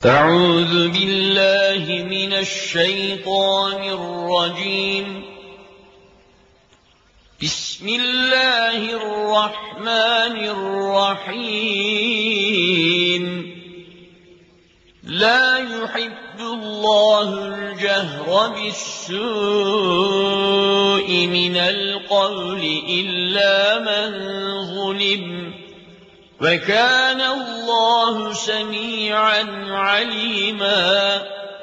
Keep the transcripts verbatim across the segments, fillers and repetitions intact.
أعوذ بالله من الشيطان الرجيم. بسم الله الرحمن الرحيم. لا يحب الله الجهر بالسوء من القول إلا من ظلم، وكان الله سميعا عليما.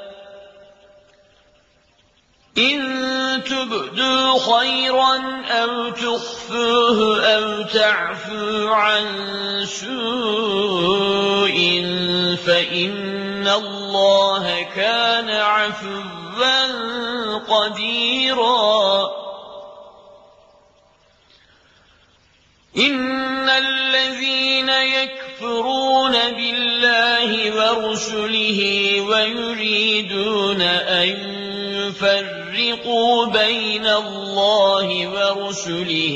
إن تبدوا خيرا أو تخفوه أو تعفو عن سوء فإن الله كان عفوا قديرا. إن الذين يكفرون بالله ورسله ويريدون أن يفرقوا بين الله ورسله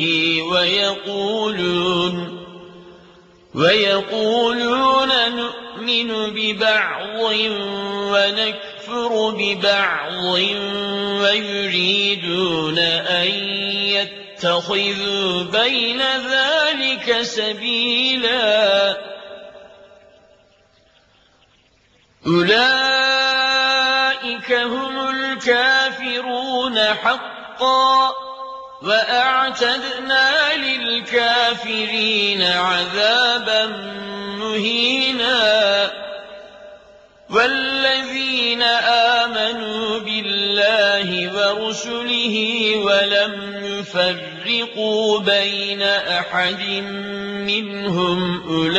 ويقولون ويقولون نؤمن ببعض ونكفر ببعض ويريدون أن يتخذوا بين ذلك سبيلا. أولئك هم الكافرون حقا، وأعتدنا للكافرين عذابا مهينا. والذين آمنوا بالله ورسله ولم يفرقوا بين أحد منهم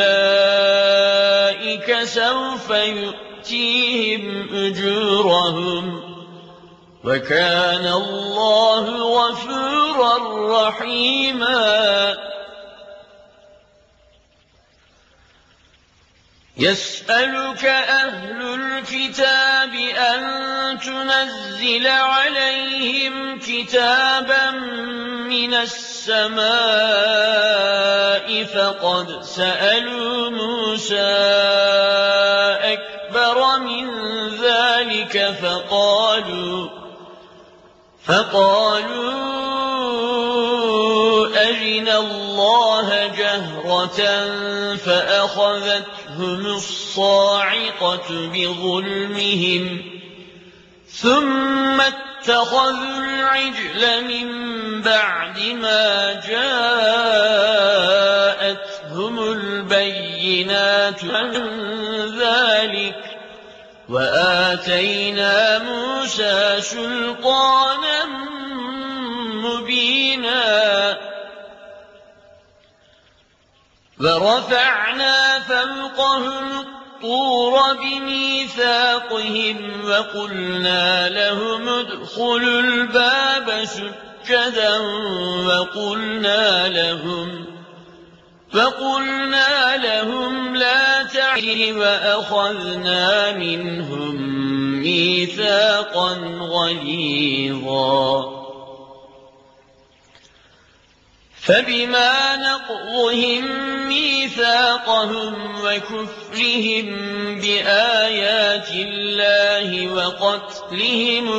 أولئك سوف يؤتيهم أجورهم، وكان الله غفورا رحيما. يسألك أهل الكتاب أن تنزل عليهم كتابا من السماء فقد سألوا موسى أكبر من ذلك فقالوا فقالوا أرنا الله جهرة فأخذتهم الصاعقة بظلمهم ثم اتخذوا العجل من بعد ما جاءتهم البينات عن ذلك، وآتينا موسى سلطانا مبينا. ورفعنا فوقهم الطور بميثاقهم وقلنا لهم ادخلوا الباب سجدا وقلنا لهم فقلنا لهم لا تعدوا وأخذنا منهم ميثاقا غليظا. فبما نقضهم ميثاقهم وكفرهم بآيات الله وقتلهم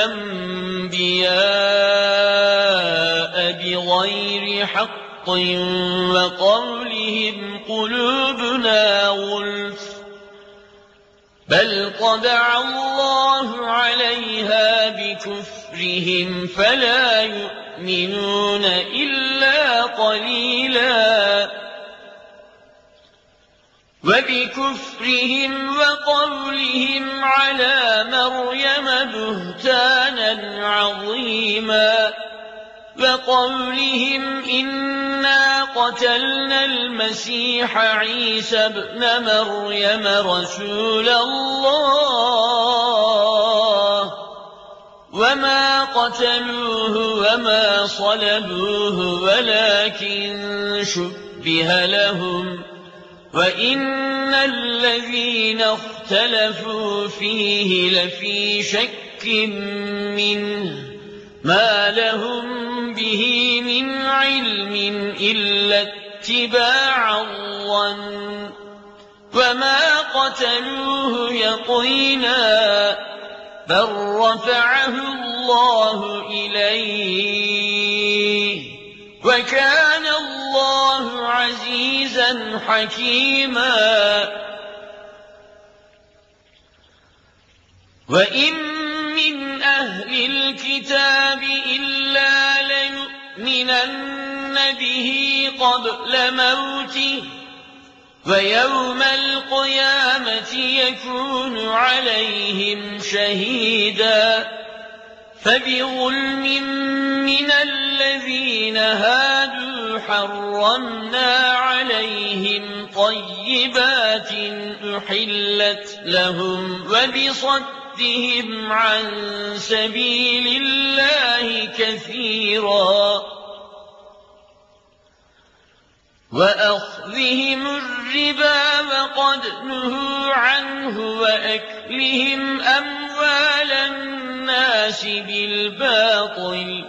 الأنبياء بغير حق وقولهم قلوبنا غلف بل طبع الله عليها بكفرهم فلا يؤمنون إلا قليلا. وبكفرهم وقولهم على مريم بهتانا عظيما وقولهم إنا قتلنا المسيح عيسى ابن مريم رسول الله وما قتلوه وما صلبوه ولكن شبه لهم وإن الذين اختلفوا فيه لفي شك منه ما لهم به من علم إلا اتباع الظن وما قتلوه يقينا بل رفعه الله إليه وكان الله عزيزا حكيما وإن من أهل الكتاب إلا ليؤمنن به قبل موته ويوم القيامة يكون عليهم شهيدا فبظلم من الذين هادوا حرمنا عليهم طيبات أحلت لهم وبصدهم عن سبيل الله كثيرا وأخذهم الربا وقد نهوا عنه وأكلهم أموال الناس بالباطل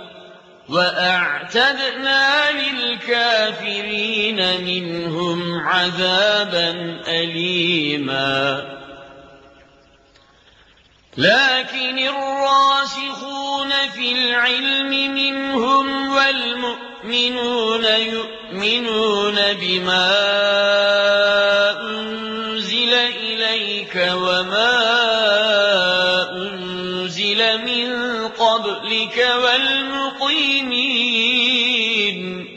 وأعتدنا للكافرين منهم عذابا أليما لكن الراسخون في العلم منهم والمؤمنون يؤمنون بما أنزل إليك وما أنزل من قبلك والمقيمين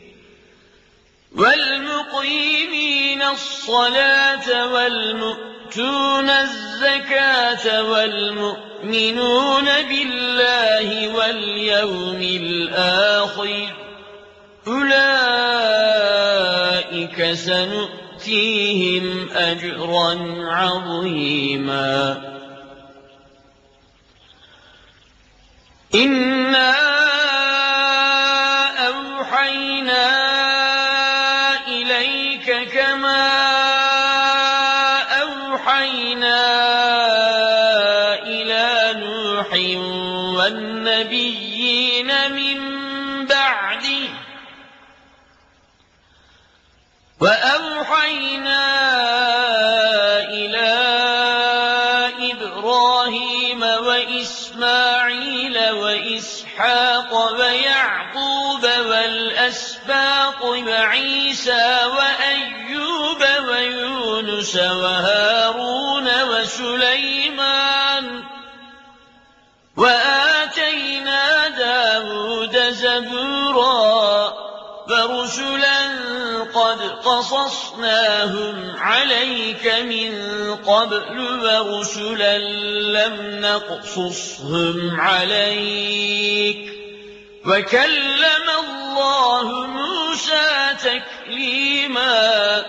والمقيمين الصلاة والمؤمنين يؤتون الزكاة والمؤمنون بالله واليوم الآخر أولئك سنؤتيهم أجرا عظيما إنا أوحينا إليك كما إلى نوح والنبيين من بعده وأوحينا إلى إبراهيم وإسماعيل وإسحاق ويعقوب والأسباط وعيسى وأيوب ويونس وهارون وسليمان وآتينا داود زبورا ورسلا قد قصصناهم عليك من قبل ورسلا لم نقصصهم عليك وكلم الله موسى تكليما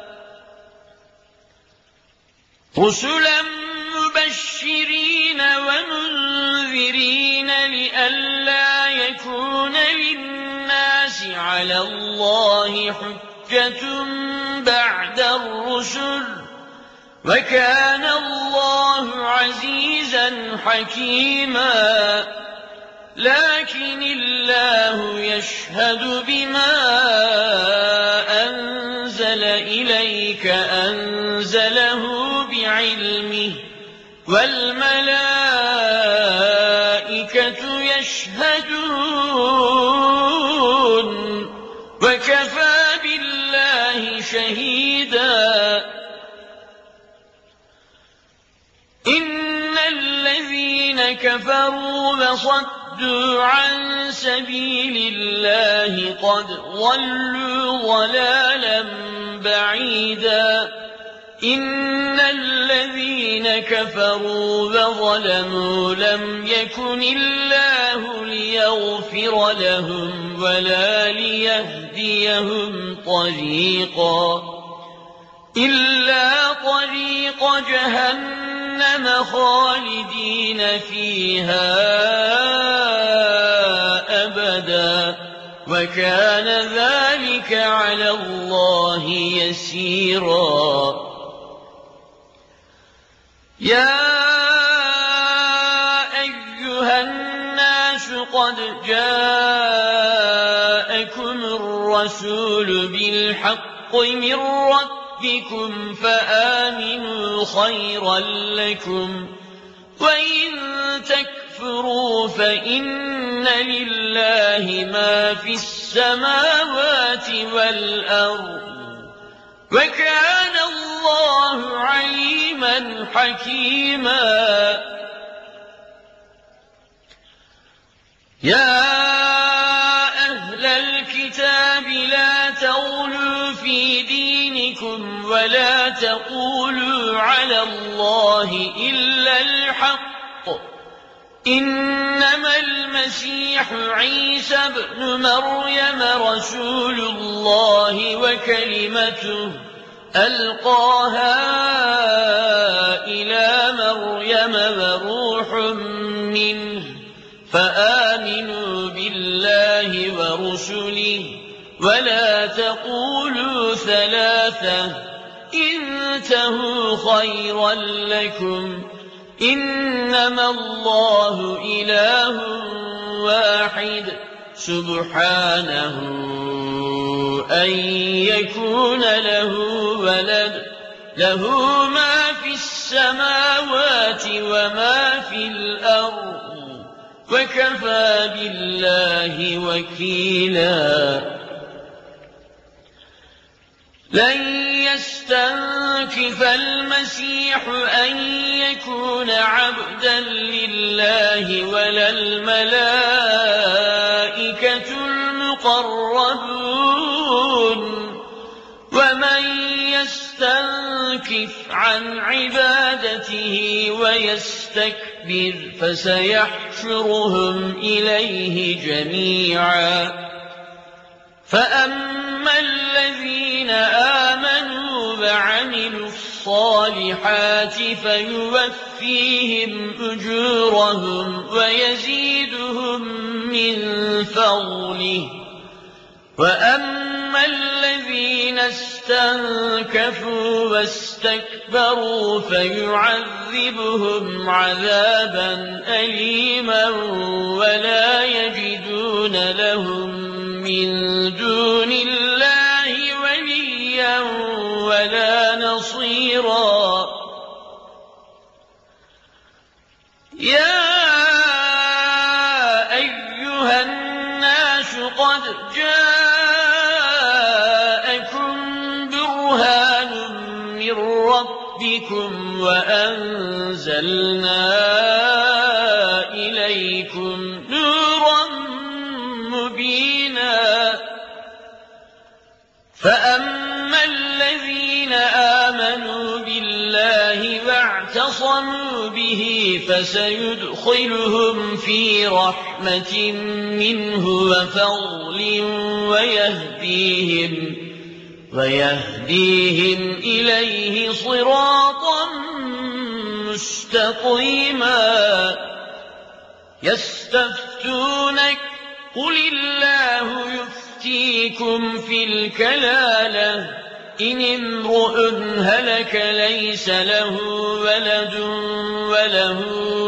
رسلا مبشرين ومنذرين لئلا يكون للناس على الله حجة بعد الرسل وكان الله عزيزا حكيما لكن الله يشهد بما أنزل إليك أنزله بعلمه والملائكة يشهدون وكفى بالله شهيدا إن الذين كفروا وصدوا عن سبيل الله قد ضلوا ضلالا بعيدا إن الذين كفروا وظلموا لم يكن الله ليغفر لهم ولا ليهديهم طريقا إلا طريق جهنم خالدين فيها أبدا وكان ذلك على الله يسيرا يا أيها الناس قد جاءكم الرسول بالحق من ربكم ربكم فآمنوا خيرا لكم، وإن تكفروا فإن لله ما في السماوات والأرض، وكان الله عليما حكيما. يا أهل الكتاب لا تغلوا في دينكم ولا تقولوا على الله إلا الحق، إنما المسيح عيسى ابن مريم رسول الله وكلمته ألقاها إلى مريم وروح منه، فآمنوا بالله ورسله ولا تقولوا ثلاثة، انتهوا خيرا لكم، إنما الله إله واحد سبحانه أن يكون له ولد، له ما في السماوات وما في الأرض، وكفى بالله وكيلا. لن يستنكف المسيح أن يكون عبدا لله ولا الملائكة المقربون، ومن يستنكف عن عبادته ويستكبر فسيحشرهم إليه جميعا. فأما الذين آمنوا وعملوا الصالحات فيوفيهم أجورهم ويزيدهم من فضله، وأما الذين استنكفوا واستكبروا فيعذبهم عذابا أليما ولا يجدون لهم من دون الله وليا ولا نصيرا. يا أيها الناس قد جاءكم برهان من ربكم وأنزلنا إليكم نورا مبينا. فأما الذين آمنوا بالله واعتصموا به فسيدخلهم في رحمة منه وفضل ويهديهم, ويهديهم إليه صراطا مستقيما. يستفتونك قل الله يفتيكم في الكلالة إن امرؤ هلك ليس له ولد وله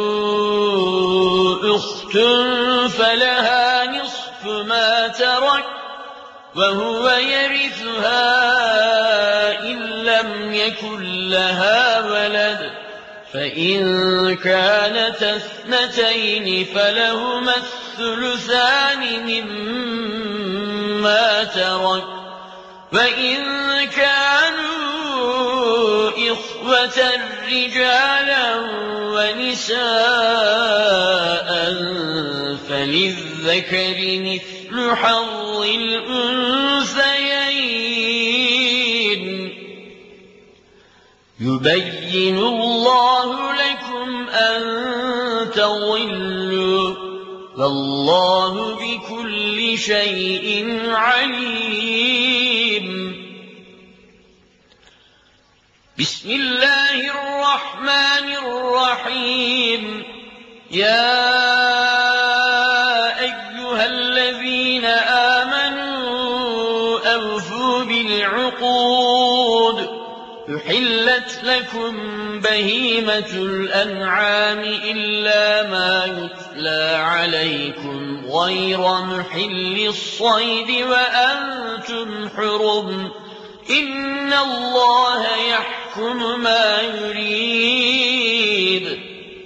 أخت فلها نصف ما ترك وهو يرثها إن لم يكن لها ولد، فإن كانت اثنتين فلهما الثلثان مما ترك، وإن كانوا إخوة رجالا ونساء فللذكر مثل حظ الأنثيين. يبين الله لكم أن تضلوا والله بكل شيء عليم. بسم الله الرحمن الرحيم. يا أيها الذين آمنوا أوفوا بالعقود أحلت لكم بهيمة الأنعام إلا ما يتلى عليكم غير محل الصيد وأنتم حرم إن الله يحكم ما يريد.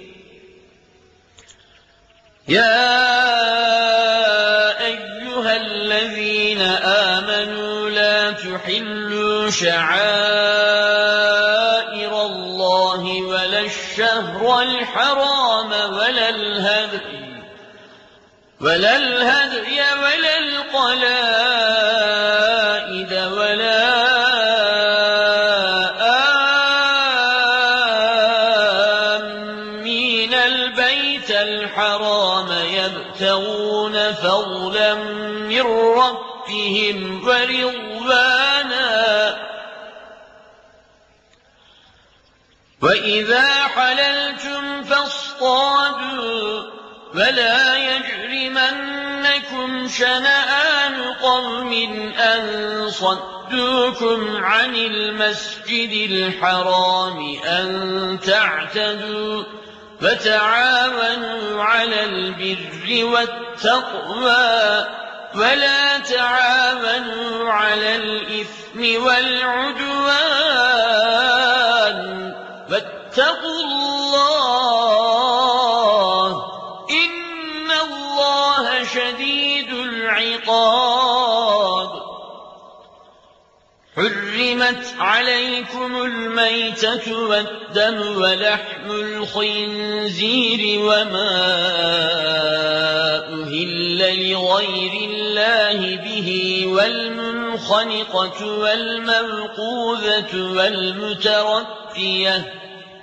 يا أيها الذين آمنوا لا تحلوا شعائر الله ولا الشهر الحرام ولا الهدي ولا الهدي ولا القلائد ولا آمين البيت الحرام يبتغون فضلا من ربهم ورضوانا وإذا حللتم فاصطادوا ولا يجرمنكم شنآن قوم أن صدوكم عن المسجد الحرام أن تعتدوا وتعاونوا على البر والتقوى ولا تعاونوا على الإثم والعدوان واتقوا الله إن الله شديد العقاب. حرمت عليكم الميتة والدم ولحم الخنزير وما أهل لغير الله به والمنخنقة والموقوذة والمتردية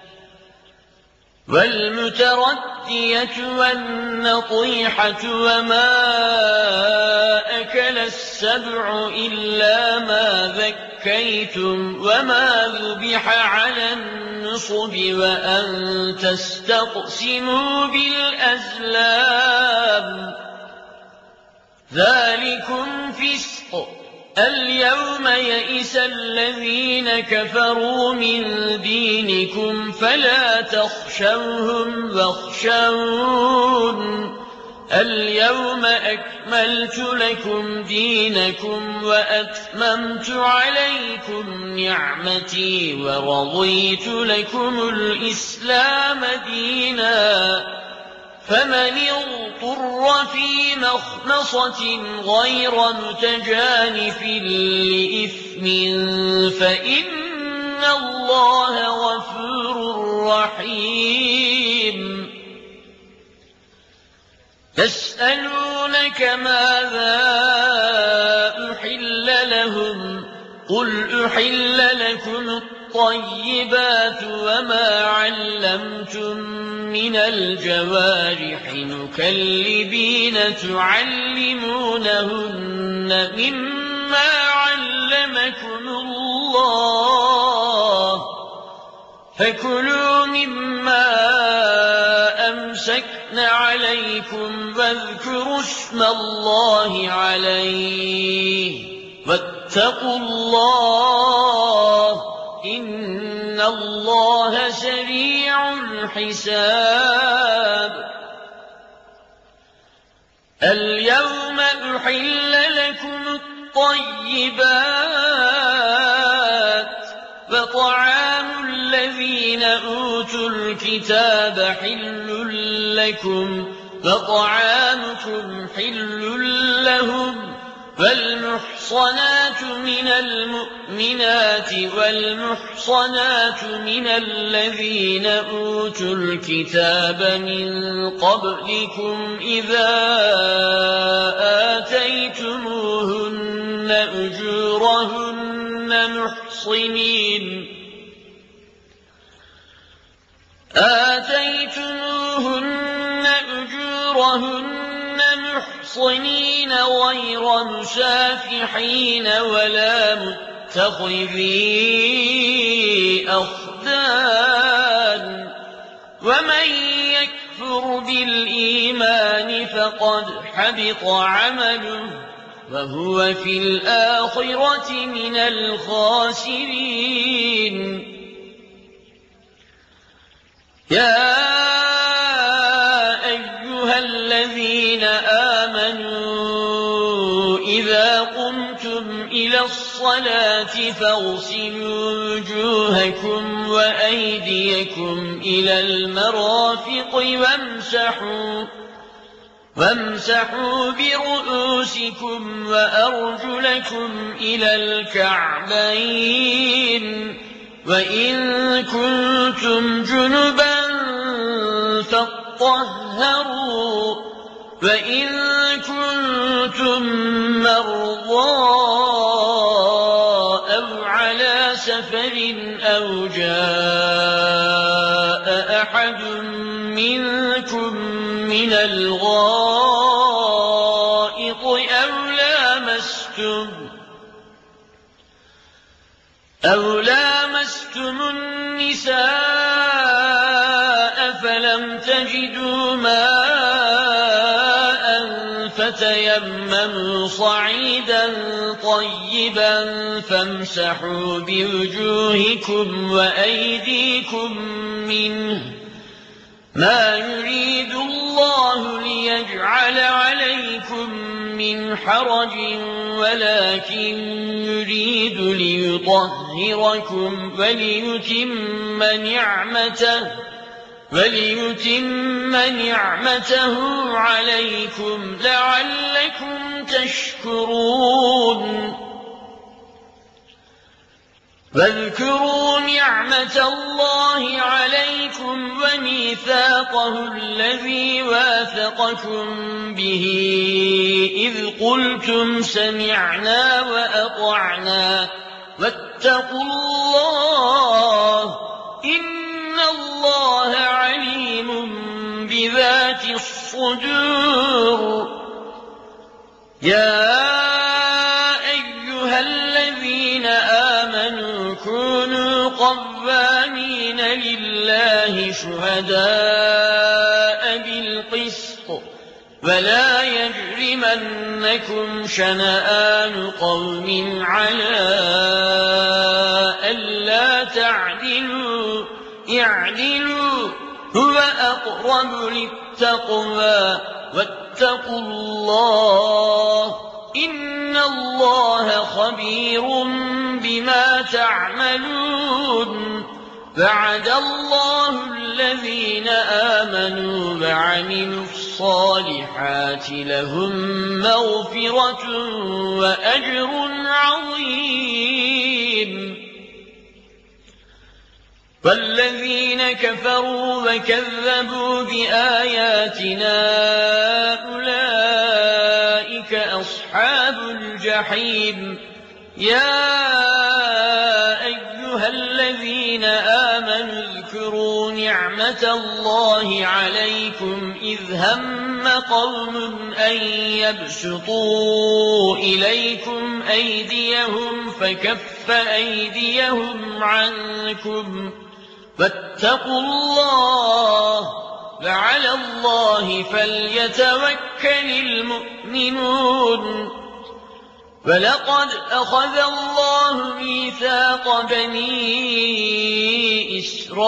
والمتردية والنطيحة وما أكل السبع إلا ما ذكيتم وما ذبح على النصب وأن تستقسموا بالأزلام ذلكم فسق. اليوم يئس الذين كفروا من دينكم فلا تخشوهم واخشون اليوم أكملت لكم دينكم وأتممت عليكم نعمتي ورضيت لكم الإسلام دينا فمن اضطر في مخمصة غير متجانف لإثم فإن الله غفور رحيم. يسألونك ماذا أحل لهم قل أحل لكم الطيبات وما علمتم من الجوارح مكلبين تعلمونهن مما علمكم الله فكلوا مما أمسكن عليكم واذكروا اسم الله عليه واتقوا الله إن الله سريع الحساب. اليوم أحل لكم الطيبات وطعام الذين أوتوا الكتاب حل لكم وطعامكم حل لهم والمحصنات من المؤمنات والمحصنات من الذين أوتوا الكتاب من قبلكم إذا آتيتموهن أجورهن محصنين آتيتموهن أجورهن محصنين غير مسافحين ولا متخذي أخدان ومن يكفر بالإيمان فقد حبط عمله وهو في الآخرة من الخاسرين. يا أيها الذين آمنوا إذا قمتم إلى الصلاة الصلاة فاغسلوا وجوهكم وأيديكم إلى المرافق وامسحوا وامسحوا برؤوسكم وأرجلكم إلى الكعبين وإن كنتم جنبا فاطهروا وإن كنتم مرضى أو على سفر أو جاء أحد منكم من الغائط أو لامستم أو لامستم النساء فلم تجدوا ماء فتيمموا صعيدا طيبا فامسحوا بوجوهكم وأيديكم منه ما يريد الله ليجعل عليكم من حرج ولكن يريد ليطهركم وليتم نعمته وليتم نعمته عليكم لعلكم تشكرون واذكروا نعمة الله عليكم وميثاقه الذي واثقكم به إذ قلتم سمعنا وأطعنا واتقوا الله إن الله عليم بذات الصدور يا أيها الذين آمنوا كونوا قوامين لله شهداء بالقسط ولا يجرمنكم شنآن قوم على ألا تعدلوا اعدلوا هو أقرب للتقوى واتقوا الله إن الله خبير بما تعملون وعد الله الذين آمنوا وعملوا الصالحات لهم مغفرة وأجر عظيم والذين كفروا وكذبوا بآياتنا أولئك أصحاب الجحيم يا أيها الذين آمنوا اذكروا نعمة الله عليكم إذ هم قوم أن يبسطوا إليكم أيديهم فكف أيديهم عنكم واتقوا الله وعلى الله فليتوكل المؤمنون ولقد أخذ الله ميثاق بني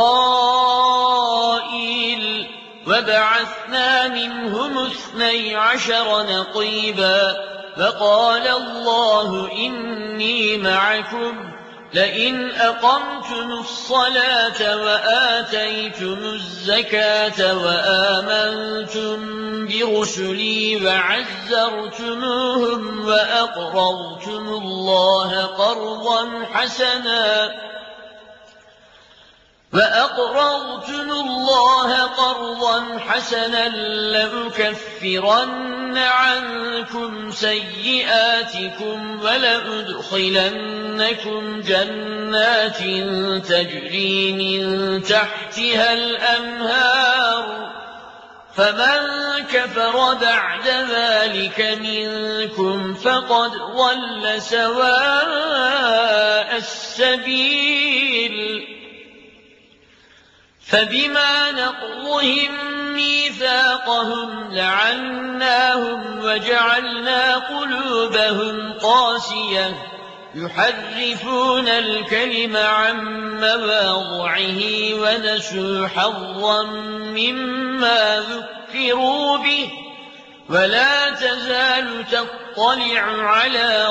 إسرائيل وبعثنا منهم اثني عشر نقيبا فقال الله إني معكم لئن أقمتم الصلاة وآتيتم الزكاة وآمنتم برسلي وعزرتموهم وأقرضتم الله قرضا حسنا وأقرضتم الله قرضا حسنا لأكفرن عنكم سيئاتكم ولأدخلنكم جنات تجري من تحتها الأنهار فمن كفر بعد ذلك منكم فقد ضل سواء السبيل فبما نقضهم ميثاقهم لعناهم وجعلنا قلوبهم قاسية يحرفون الكلم عن مواضعه ونسوا حظا مما ذكروا به ولا تزال تطلع على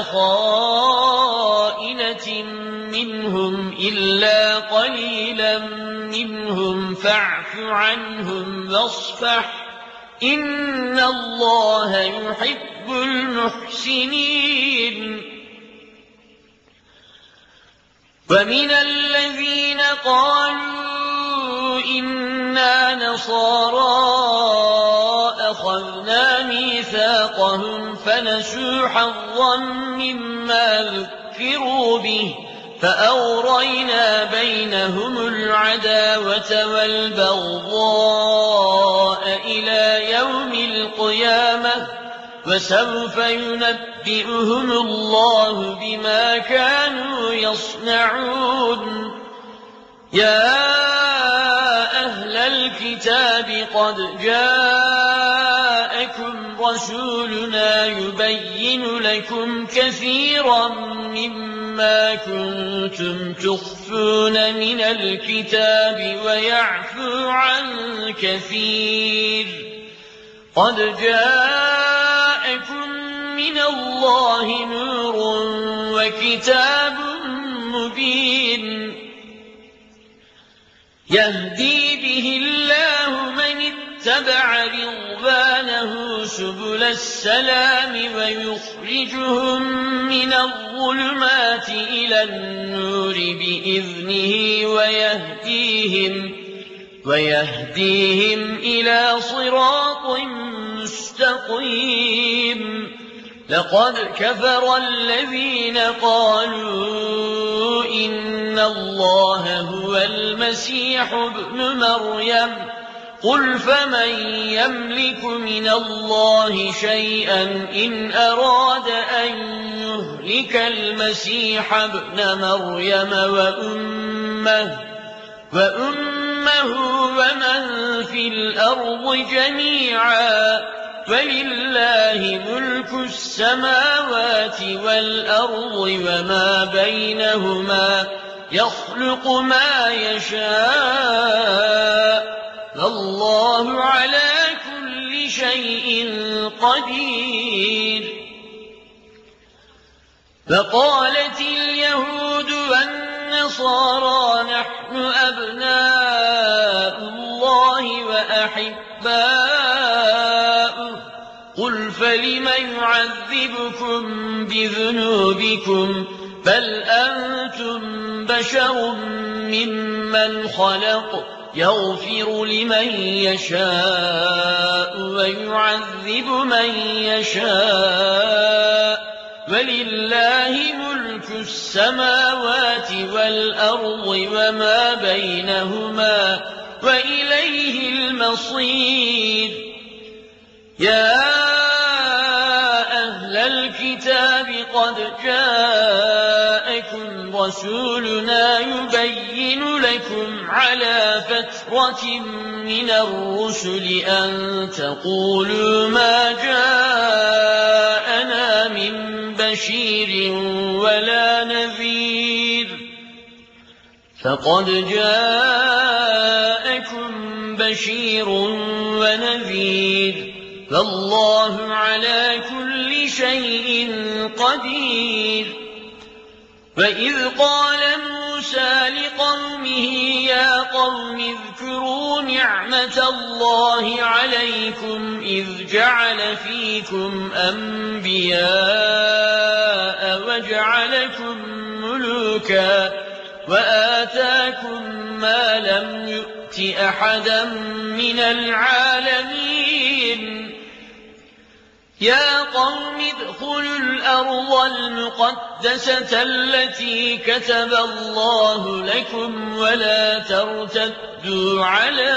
خائنة منهم إلا قليلا منهم فاعف عنهم واصفح إن الله يحب المحسنين. ومن الذين قالوا إنا نصارى أخذنا ميثاقهم فنسوا حظا مما ذكروا به فأغرينا بينهم العداوة والبغضاء إلى يوم القيامة وسوف ينبئهم الله بما كانوا يصنعون. يا أهل الكتاب قد جاءكم رسولنا يبين لكم كثيرا مما كنتم تخفون من الكتاب ويعفو عن كثير. قد جاءكم من الله نور وكتاب مبين يهدي به الله من اتبع رضوانه سبل السلام ويخرجهم من الظلمات إلى النور بإذنه ويهديهم ويهديهم إلى صراط مستقيم. لقد كفر الذين قالوا إن الله هو المسيح ابن مريم قل فمن يملك من الله شيئا إن أراد أن يهلك المسيح ابن مريم وأمه وأمه ومن في الأرض جميعا ولله ملك السماوات والأرض وما بينهما يخلق ما يشاء والله على كل شيء قدير. فقالت اليهود والنصارى نحن أبناء الله وأحباؤه قل فلم يعذبكم بذنوبكم بل أنتم بشر ممن خلق يغفر لمن يشاء ويعذب من يشاء ولله ملك السماوات والأرض وما بينهما وإليه المصير. يا أهل الكتاب قد جاءكم رسولنا يبين لكم على فترة من الرسل أن تقولوا ما جاءنا من بشير ولا نذير فقد جاءكم بشير ونذير فالله على كل شيء قدير. وإذ قال موسى لقومه يا قوم اذكروا نعمة الله عليكم إذ جعل فيكم أنبياء وجعلكم ملوكا وآتاكم ما لم يؤت أحدا من العالمين. يا قوم ادخلوا الأرض المقدسة التي كتب الله لكم ولا ترتدوا على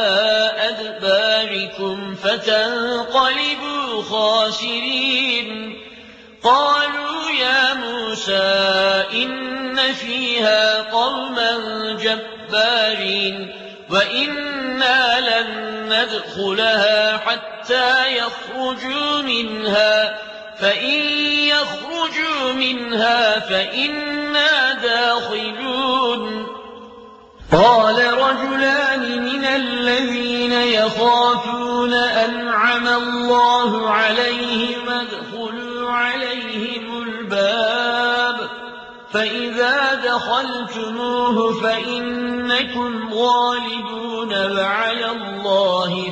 أدباركم فتنقلبوا خاسرين. قالوا يا موسى إن فيها قوما جبارين وإنا لن ندخلها حتى يخرجوا منها فإن يخرجوا منها فإنا داخلون. قال رجلان من الذين يخافون أنعم الله عليهم ادخلوا عليهم الباب فإذا دخلتموه فإنكم غالبون وعلى الله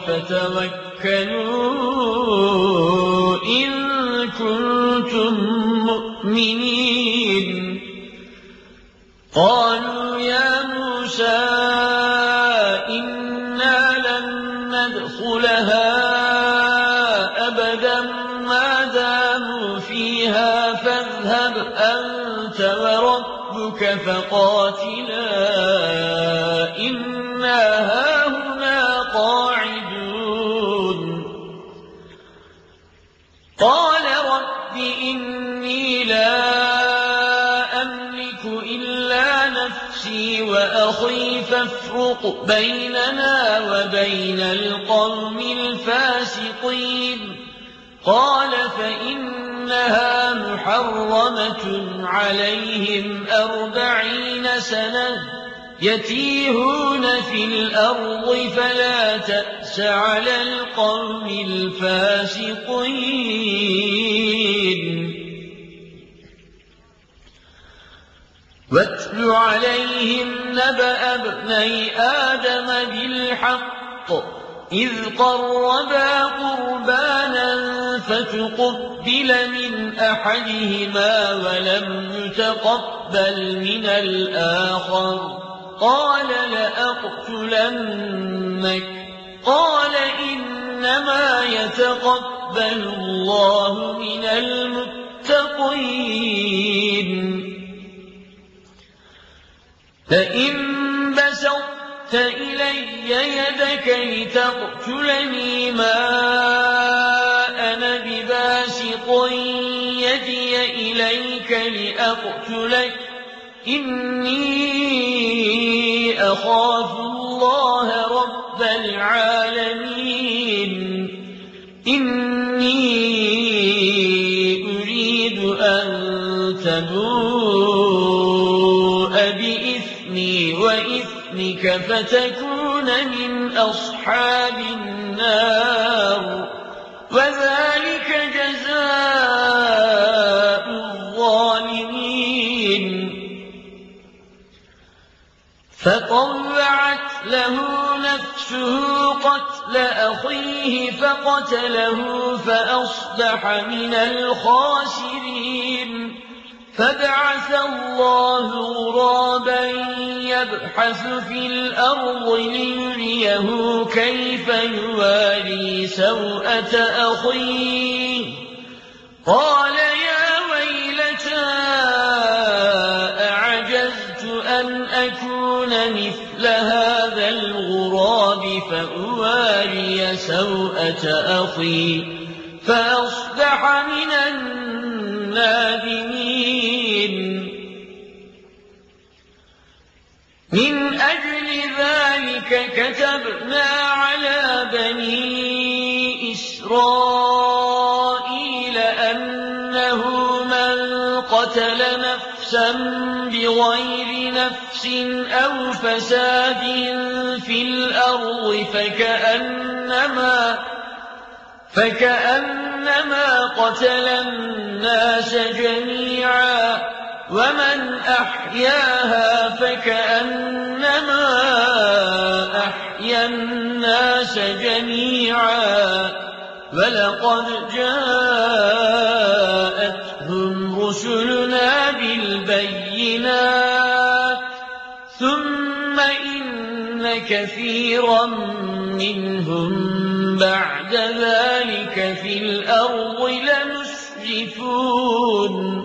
فتوكلوا إن كنتم مؤمنين قالوا يا موسى إنا لن ندخلها أبدا ما داموا فيها فاذهب أنت وربك فقاتلا إنا هاهنا قاعدون قال رب إني لا أملك إلا نفسي وأخي فافرق بيننا وبين القوم الفاسقين قال فإنها محرمة عليهم أربعين سنة يتيهون في الأرض فلا تأس على القوم الفاسقين واتل عليهم نبأ ابني آدم بالحق إذ قربا قربانا فتقبل من أحدهما ولم يتقبل من الآخر قال لأقتلنك قال إنما يتقبل الله من المتقين فإن بسطت إلي يدك لتقتلني ما أنا بباسط يدي إليك لأقتلك إني أخاف الله رب العالمين إني أريد أن تبوء بإثمي وإثمك فتكون من أصحاب النار وذلك جزاء الظالمين فطوعت له نفسه قتل أخيه فقتله فأصبح من الخاسرين فبعث الله غرابا يبحث في الأرض ليريه كيف يواري سوءة أخيه قال يا ويلتى أعجزت أن أكون مثل هذا الغراب فأواري سوءة أخي فأصبح من النادمين من أجل ذلك كتبنا على بني إسرائيل أنه من قتل نفسا بغير نفس أو فساد في الأرض فكأنما فكأنما قتل الناس جميعا ومن أحياها فكأنما أحيا الناس جميعا ولقد جاءتهم رسلنا بالبينات ثم إن كثيرا منهم بعد ذلك في الأرض لمسرفون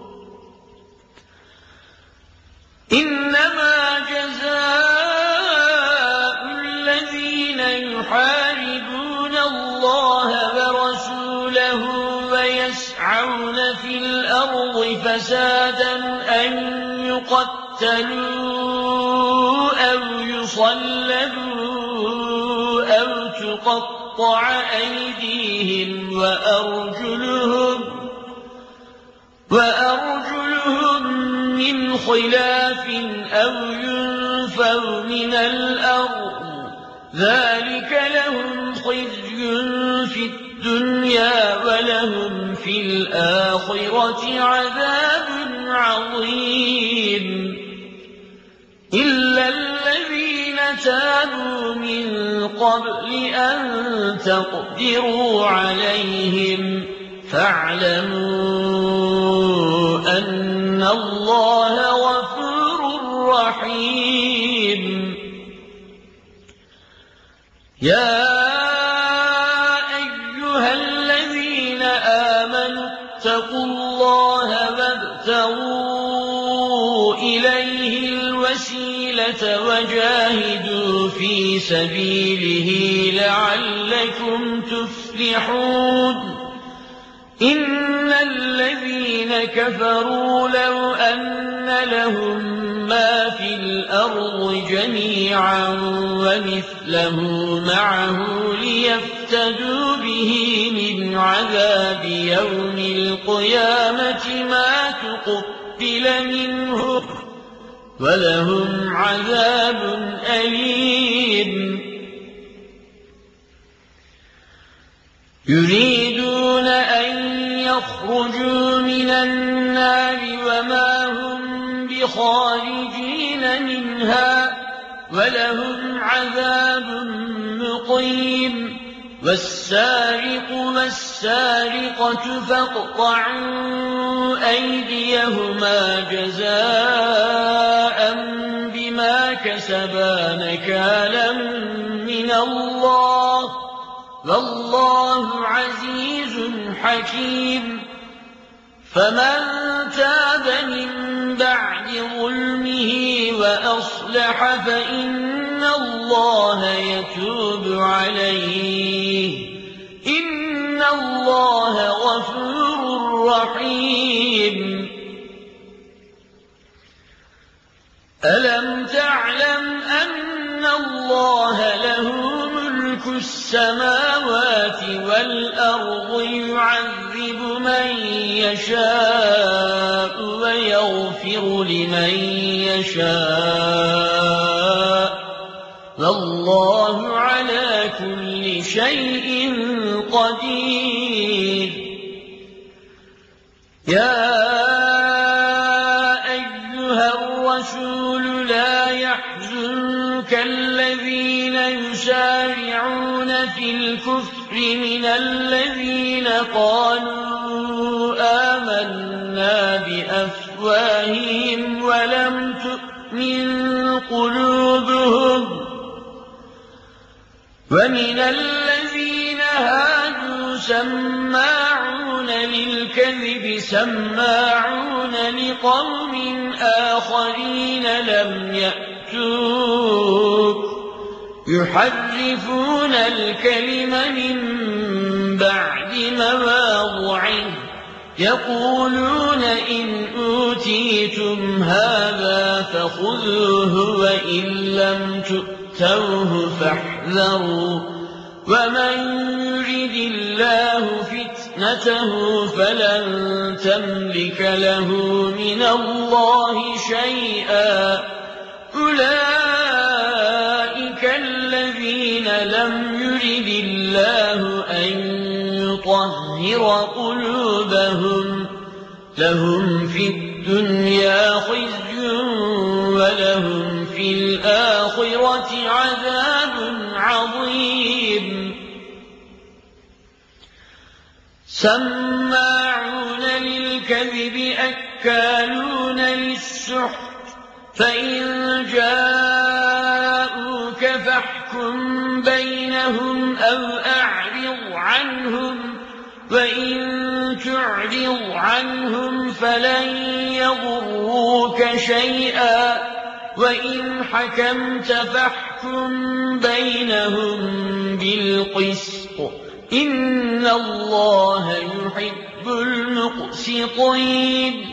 إنما جزاء الذين يحاربون الله ورسوله ويسعون في الأرض فسادا أن يقتلوا أو يصلبوا أو تقطع أيديهم وأرجلهم وأرجلهم من خلاف أو ينفوا من الأرض ذلك لهم خزي في الدنيا ولهم في الآخرة عذاب عظيم إلا الذين تابوا من قبل أن تقدروا عليهم فاعلموا أن الله غفور رحيم يا أيها الذين آمنوا اتقوا الله وابتغوا إليه الوسيلة وجاهدوا في سبيله لعلكم تفلحون إن الذين كفروا لو أن لهم ما في الأرض جميعا ومثله معه ليفتدوا به من عذاب يوم القيامة ما تقبل منهم ولهم عذاب أليم يريدون أن يخرجوا من النار وما هم بخارجين منها ولهم عذاب مقيم والسارق والسارقة فاقطعوا أيديهما جزاء بما كسبا نكالا من الله والله عزيز حكيم فمن تاب من بعد ظلمه وأصلح فإن الله يتوب عليه إن الله غفور رحيم ألم تعلم أن الله له ملك السماوات والأرض يعذب من يشاء ويغفر لمن يشاء والله على كل شيء قدير يا أيها الرسول لا يحزنك الذين يسارعون في الكفر من الذين قالوا آمنا بأفواههم ولم تؤمن قلوبهم ومن الذين هادوا سماعون للكذب سماعون لقوم آخرين لم يأتوك يحرفون الكلم من بعد مواضعه يقولون إن أوتيتم هذا فخذوه وإن لم تؤتوه فاحذروا ومن يرد الله فتنته فلن تملك له من الله شيئا أولئك الذين لم يرد الله أن يطهر قلوبهم لهم في الدنيا خزي ولهم في الآخرة عذاب عظيم سماعون للكذب أكالون للسحت فإن جاءوك فاحكم بينهم أو أعرض عنهم وإن تعرض عنهم فلن يضروك شيئا وإن حكمت فاحكم بينهم بالقسط إن الله يحب المقسطين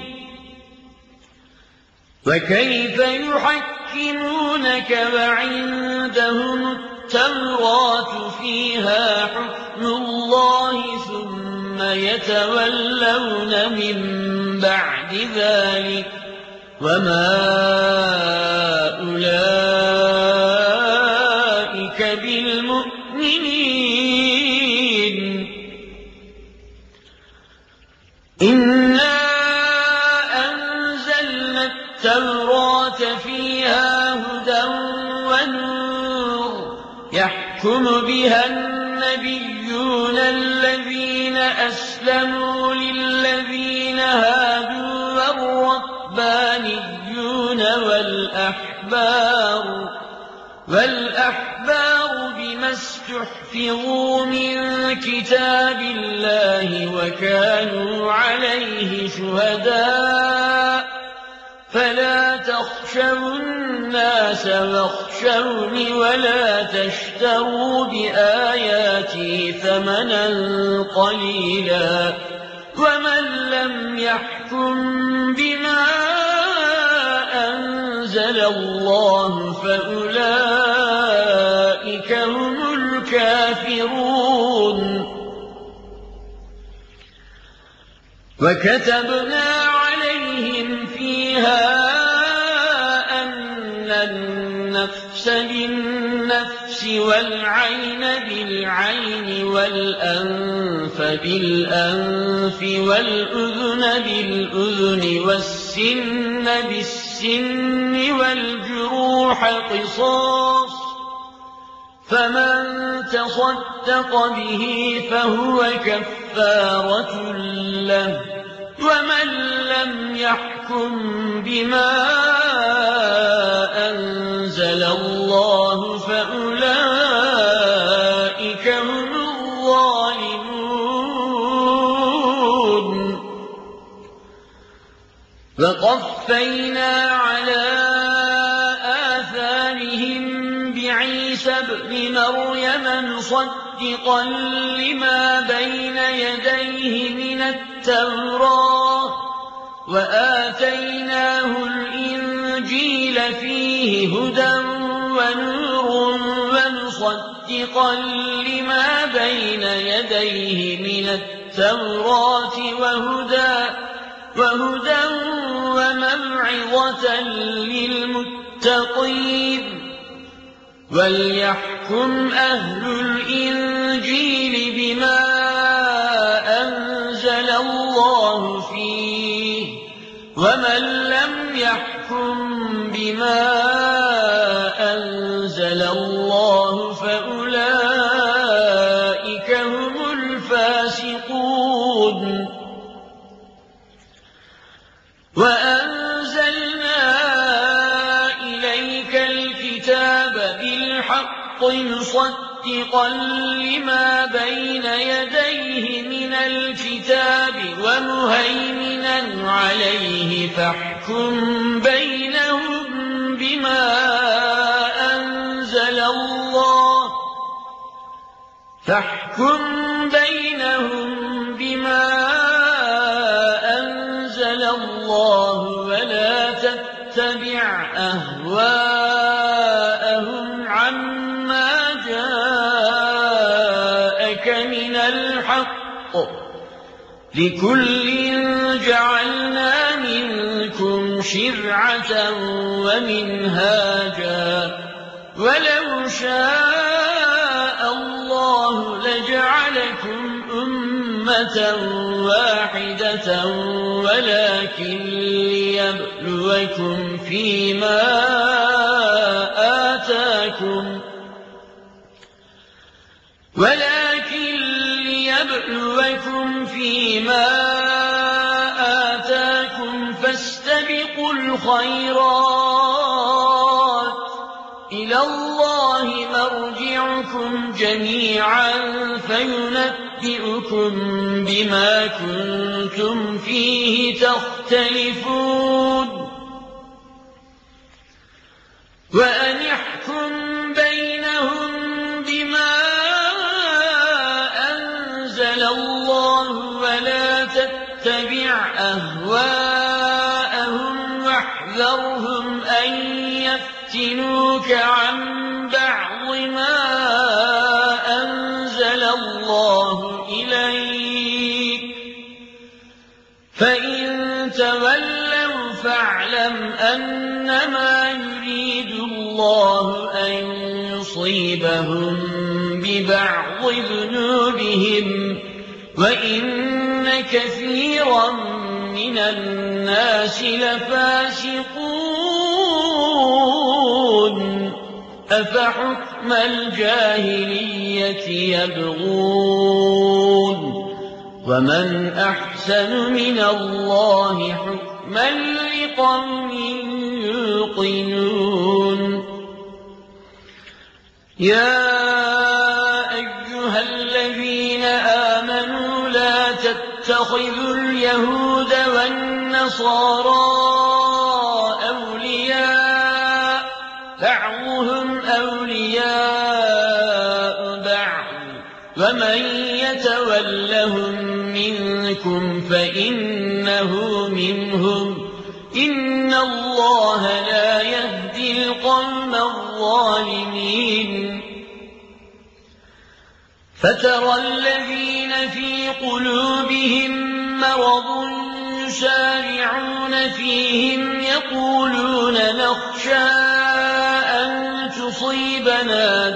وكيف يحكمونك وعندهم التوراة فيها حكم الله ثم يتولون من بعد ذلك وما أولئك بالمؤمنين إنا أنزلنا التوراة فيها هدى ونور يحكم بها النبيون الذين أسلموا للذين هادوا والربانيون والأحبار والأحبار بما استحفظوا من كتاب الله وكانوا عليه شهداء فلا تخشوا الناس واخشوني ولا تشتروا بآياتي ثمنا قليلا ومن لم يحكم بما أنزل الله فأولئك هم الكافرون وكتبنا عليهم فيها أن النفس بالنفس والعين بالعين والأنف بالأنف والأذن بالأذن والسن بالسن والجروح قصاص فمن تصدق به فهو كفارة له ومن لم يحكم بما أنزل الله فأولئك هم الظالمون وقفينا على آثارهم بعيسى ابن مريم مصدقا لما بين يديه من التوراة وآتيناه الإنجيل فيه هدى ونور ومصدقا لما بين يديه من التوراة وهدى وهدى وموعظة للمتقين وليحكم أهل الإنجيل بما أنزل الله فيه ومن لم يحكم بما أنزل الله فأولئك هم الفاسقون وأنزلنا إليك الكتاب بالحق مصدقا لما بين يديه من الكتاب ومهيمنا عليه فاحكم بينهم بما أنزل الله فاحكم بينهم بما أنزل الله ولا تتبع أهواءهم عما جاءك من الحق لكل جعلنا منكم شرعة ومنهاجا ولو شاء الله لجعلكم أمة واحدة ولكن ليبلوكم فيما آتاكم ولكن ليبلوكم فيما آتاكم فاستبقوا الخيرات إلى الله مرجعكم جميعا فينبئكم بما كنتم فيه تختلفون وأن يحكم بينهم بما أنزل الله ولا تتبع أهواءهم واحذرهم أن يفتنوك عن بعض ما أنزل الله إليك فإن تولوا فاعلم أنما يريد الله أن ليصيبهم ببعض ذنوبهم وإن كثيرا من الناس لفاسقون أفحكم الجاهلية يبغون ومن أحسن من الله حكما لقوم يوقنون يا أيها الذين آمنوا لا تتخذوا اليهود والنصارى أولياء بعضهم أولياء بعض ومن يتولهم منكم فإنه منهم إن الله لا يهدي القوم الظالمين فترى الذين في قلوبهم مرض يسارعون فيهم يقولون نخشى أن تصيبنا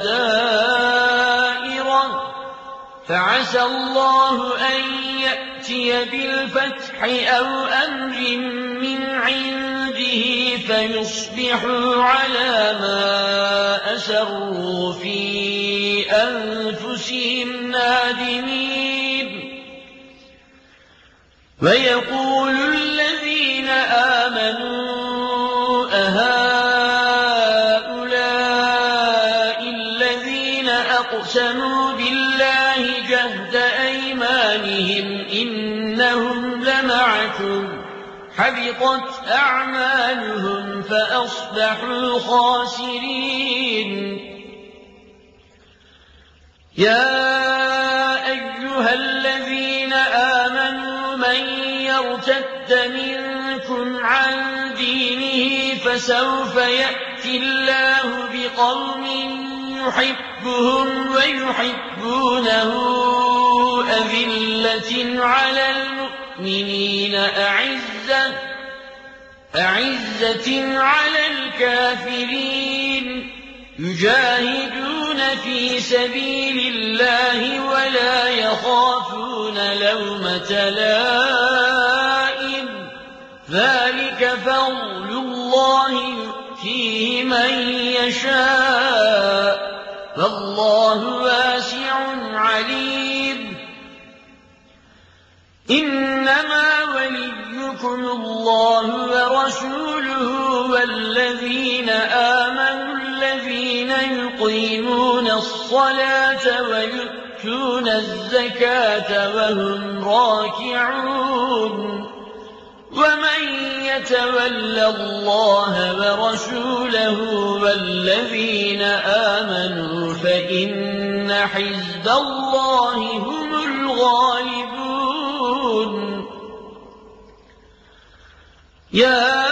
دائرة فعسى الله أن يأتي بالفتح أو أمر من عنده فيصبحوا على ما أسروا في أنفسهم نادمين ويقول الذين آمنوا أهؤلاء الذين أقسموا بالله جهد أيمانهم إنهم لمعكم حبطت أعمالهم فأصبحوا خاسرين يا أيها الذين آمنوا من يرتد منكم عن دينه فسوف يأتي الله بقوم يحبهم ويحبونه أذلة على المؤمنين أعزة أعزة على الكافرين يجاهدون في سبيل الله ولا يخافون لومة لائم ذلك فضل الله يؤتيه من يشاء والله واسع عليم إنما وليكم الله ورسوله والذين آمنوا الذين يقيمون الصلاة ويؤتون الزكاة وهم راكعون ومن يتول الله ورسوله والذين آمنوا فإن حزب الله هم الغالبون يا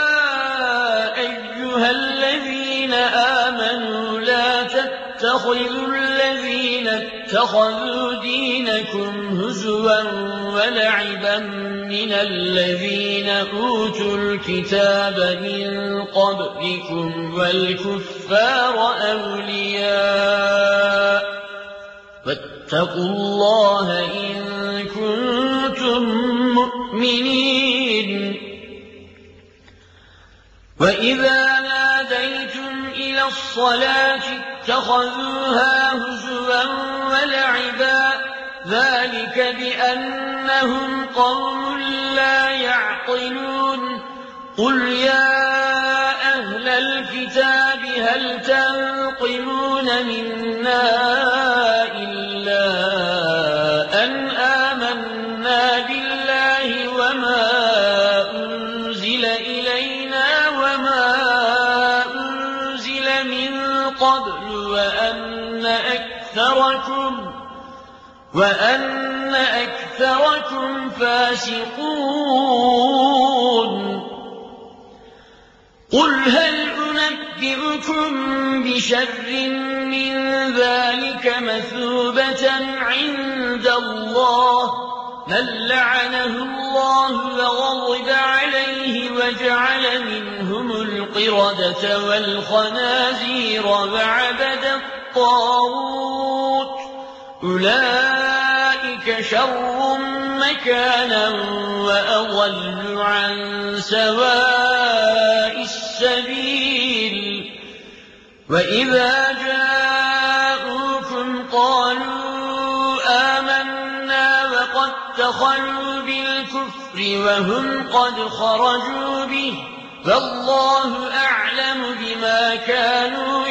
أيها الذين آمنوا لا تتخذوا الذين اتخذوا دينكم هزوا ولعبا من الذين أوتوا الكتاب من قبلكم والكفار أولياء واتقوا الله إن كنتم مؤمنين وإذا ناديتم إلى الصلاة اتخذوها هزوا ولعبا ذلك بأنهم قوم لا يعقلون قل يا أهل الكتاب هل تنقمون منا إلا أن آمنا بالله وما أنزل إلينا وما أنزل من قبل وأن أكثركم وأن أكثركم فاسقون قل هل أنبئكم بشر من ذلك مثوبة عند الله من لعنه الله وغضب عليه وجعل منهم القردة والخنازير وعبد الطاغوت أولئك شر مكانا وأضل عن سواء السبيل وإذا جاءوكم قالوا آمنا وقد دخلوا بالكفر وهم قد خرجوا به فالله أعلم بما كانوا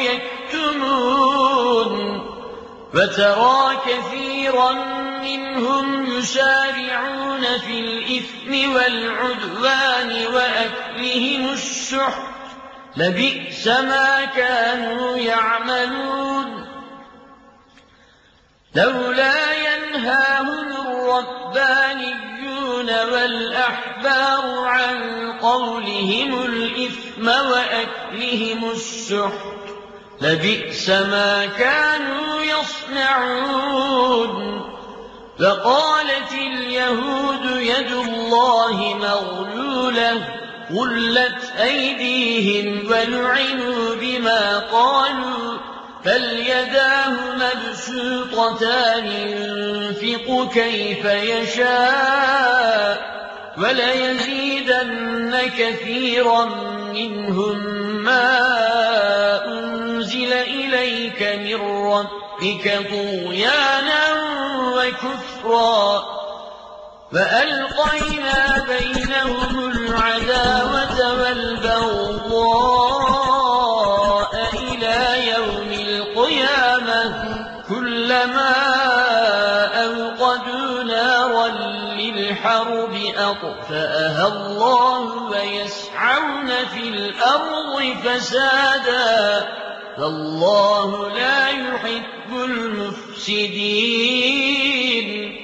يكتمون وترى كثيرا منهم يسارعون في الإثم والعدوان وأكلهم السحت لبئس ما كانوا يعملون لولا ينهاهم الربانيون والأحبار عن قولهم الإثم وأكلهم السحت لبئس ما كانوا يصنعون فقالت اليهود يد الله مغلولة غلت أيديهم ولعنوا بما قالوا بل يداه مبسوطتان ينفق كيف يشاء وليزيدن كثيرا منهم ما أنزل إليك من ربك طغيانا وكفرا فألقينا بينهم العداوة والبغضاء إلى يوم القيامة كلما أوقدوا نارا للحرب أطفأها الله ويسعون في الأرض فسادا فالله لا يحب المفسدين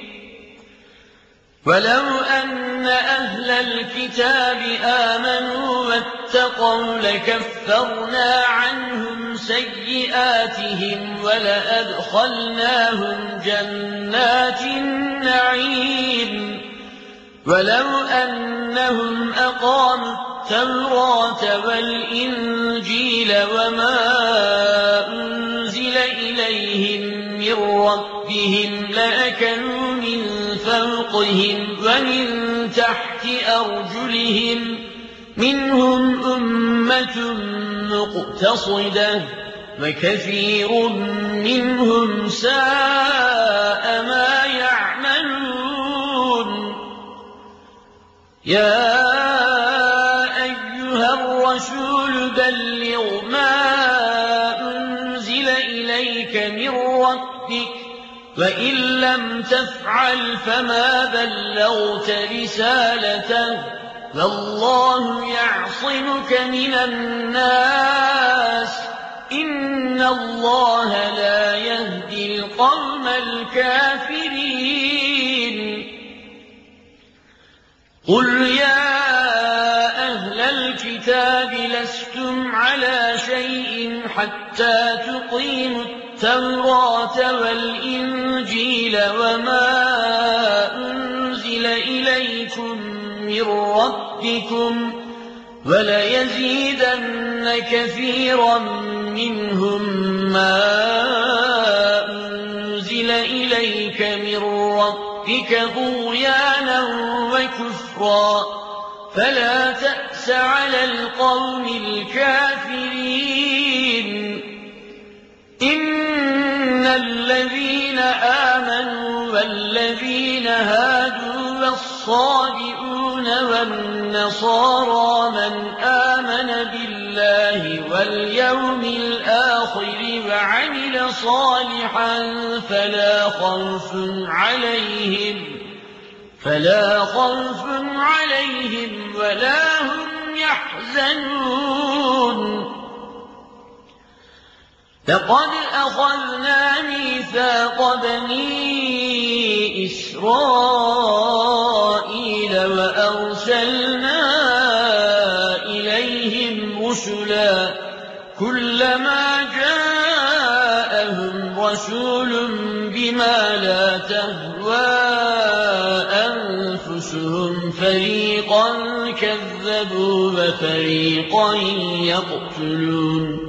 ولو أن أهل الكتاب آمنوا واتقوا لكفرنا عنهم سيئاتهم ولأدخلناهم جنات النعيم ولو أنهم أقاموا التوراة والإنجيل وما أنزل إليهم من ربهم لأكلوا من فوقهم ومن تحت أرجلهم منهم أمة مقتصدة وكثير منهم ساء ما يعملون يا أيها الرسول بلغ ما أنزل إليك من ربك وإن لم تفعل فما بلغت رسالته والله يعصمك من الناس إن الله لا يهدي القوم الكافرين قل يا أهل الكتاب لستم على شيء حتى تقيموا التوراة والإنجيل وما أنزل إليكم من ربكم وليزيدن كثيرا منهم ما أنزل إليك من ربك طغيانا وكفرا فلا تأس على القوم الكافرين إن الذين آمنوا والذين هادوا والصابئون والنصارى من آمن بالله واليوم الآخر وعمل صالحا فلا خوف عليهم فلا خوف عليهم ولا هم يحزنون لقد أخذنا ميثاق بني إسرائيل وأرسلنا إليهم رسلا كلما جاءهم رسول بما لا تهوى كذبوا وفريقا يقتلون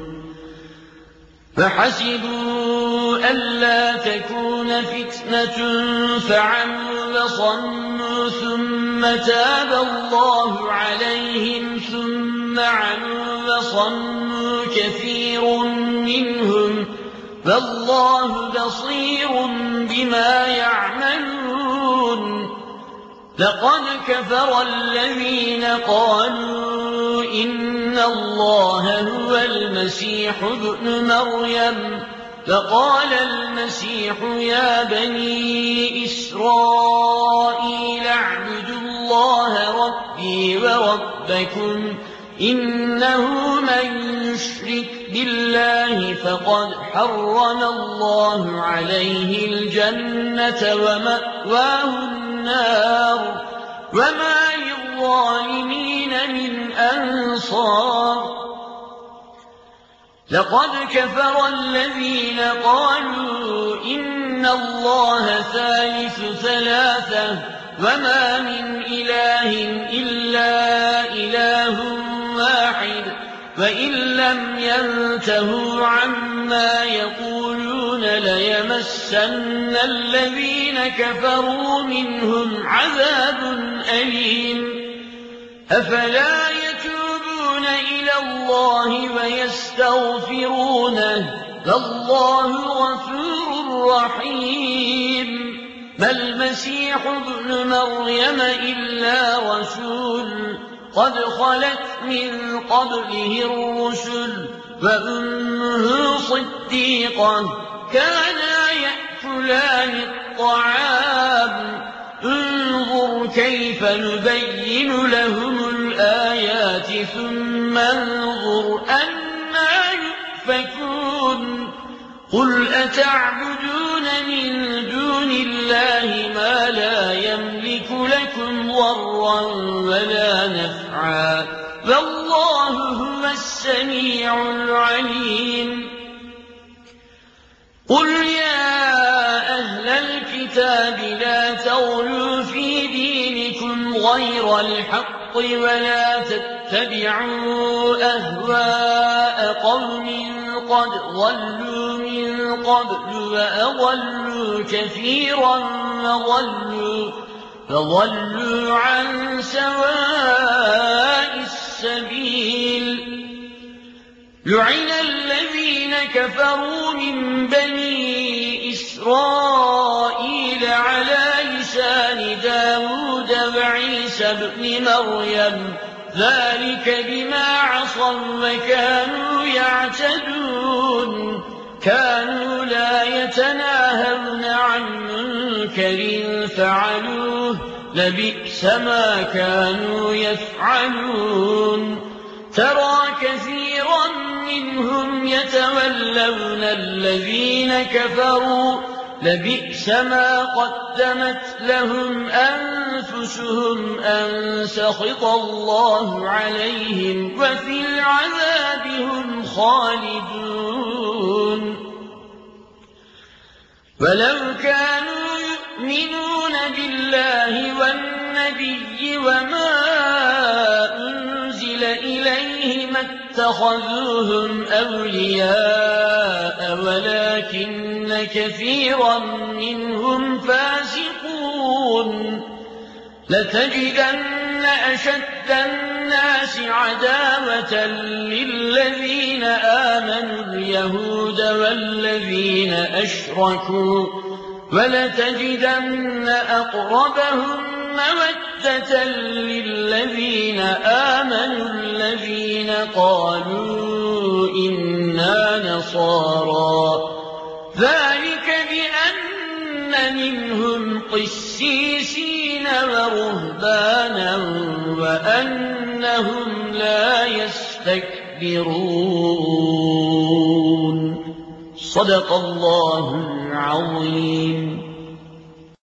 فحسبوا ألا تكون فتنة فعموا وصموا ثم تاب الله عليهم ثم عموا وصموا كثير منهم فالله بصير بما يعملون لقد كفر الذين قالوا إن الله هو المسيح ابن مريم فقال المسيح يا بني إسرائيل اعبدوا الله ربي وربكم إنه من يشرك بالله فقد حرم الله عليه الجنة ومأواه النار وما للظالمين من أنصار لقد كفر الذين قالوا إن الله ثالث ثلاثة وما من إله إلا إله واحد وإن لم ينتهوا عما يقولون ليمسن الذين كفروا منهم عذاب أليم أفلا يتوبون إلى الله ويستغفرونه فالله غفور رحيم ما المسيح ابن مريم إلا رسول قد خلت من قبله الرسل وأمه صديقة كانا يأكلان الطعام انظر كيف نبين لهم الآيات ثم انظر أنا يؤفكون قل أتعبدون من دون الله ما لا يملك لكم ضرا ولا نفعا والله هو السميع العليم قل يا أهل الكتاب لا تغلوا في دينكم غير الحق ولا تتبعوا أهواء قوم قد ضلوا من قبل وأضلوا كثيرا وضلوا فضلوا عن سواء السبيل لعن الذين كفروا من بني إسرائيل على لسان داود وعيسى ابن مريم ذلك بما عصوا وكانوا يعتدون كانوا لا يتناهون عن منكر فعلوه لبئس ما كانوا يفعلون ترى كثيرا منهم يتولون الذين كفروا لبئس ما قدمت لهم أنفسهم أن سخط الله عليهم وفي العذاب هم خالدون ولو كانوا يؤمنون بالله والنبي وما أنزل إليه ما اتخذوهم أولياء ولكن كثيرا منهم فاسقون لتجدن أشد الناس عداوة للذين آمنوا اليهود والذين أشركوا ولتجدن أقربهم مودة للذين آمنوا الذين قالوا إنا نصارى ذلك بأن منهم قسيسين ورهبانا وأنهم لا يستكبرون صدق الله العظيم.